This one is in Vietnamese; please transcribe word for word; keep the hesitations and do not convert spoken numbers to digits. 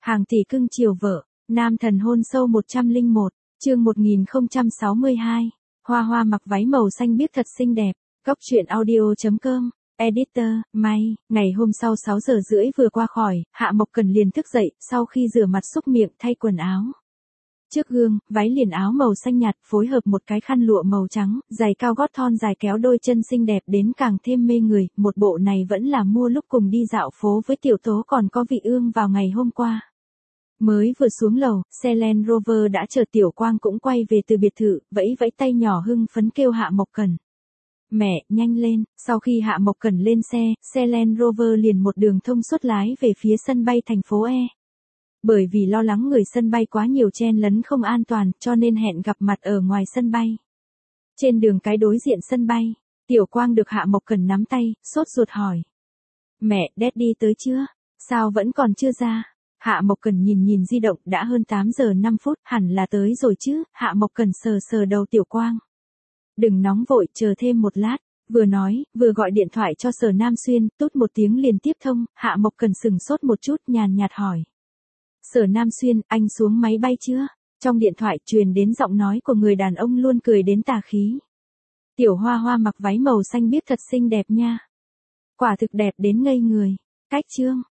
Hàng tỷ cưng chiều vợ, nam thần hôn sâu một trăm lẻ một, chương một nghìn không trăm sáu mươi hai. Hoa Hoa mặc váy màu xanh biếc thật xinh đẹp. Góc truyện audio chấm com. Editor, May. Ngày hôm sau sáu giờ rưỡi vừa qua khỏi, Hạ Mộc Cần liền thức dậy, sau khi rửa mặt xúc miệng thay quần áo. Trước gương, váy liền áo màu xanh nhạt phối hợp một cái khăn lụa màu trắng, giày cao gót thon dài kéo đôi chân xinh đẹp đến càng thêm mê người, một bộ này vẫn là mua lúc cùng đi dạo phố với Tiểu Tố còn có Vị Ương vào ngày hôm qua. Mới vừa xuống lầu, xe Land Rover đã chờ Tiểu Quang cũng quay về từ biệt thự, vẫy vẫy tay nhỏ hưng phấn kêu Hạ Mộc Cần. Mẹ, nhanh lên. Sau khi Hạ Mộc Cần lên xe, xe Land Rover liền một đường thông suốt lái về phía sân bay thành phố E. Bởi vì lo lắng người sân bay quá nhiều chen lấn không an toàn, cho nên hẹn gặp mặt ở ngoài sân bay. Trên đường cái đối diện sân bay, Tiểu Quang được Hạ Mộc Cần nắm tay, sốt ruột hỏi. Mẹ, Daddy tới chưa? Sao vẫn còn chưa ra? Hạ Mộc Cần nhìn nhìn di động, đã hơn tám giờ năm phút, hẳn là tới rồi chứ. Hạ Mộc Cần sờ sờ đầu Tiểu Quang. Đừng nóng vội, chờ thêm một lát. Vừa nói, vừa gọi điện thoại cho Sở Nam Xuyên, tút một tiếng liền tiếp thông. Hạ Mộc Cần sừng sốt một chút, nhàn nhạt hỏi. Sở Nam Xuyên, anh xuống máy bay chưa? Trong điện thoại truyền đến giọng nói của người đàn ông luôn cười đến tà khí. Tiểu Hoa Hoa mặc váy màu xanh biếc thật xinh đẹp nha. Quả thực đẹp đến ngây người. Cách chương.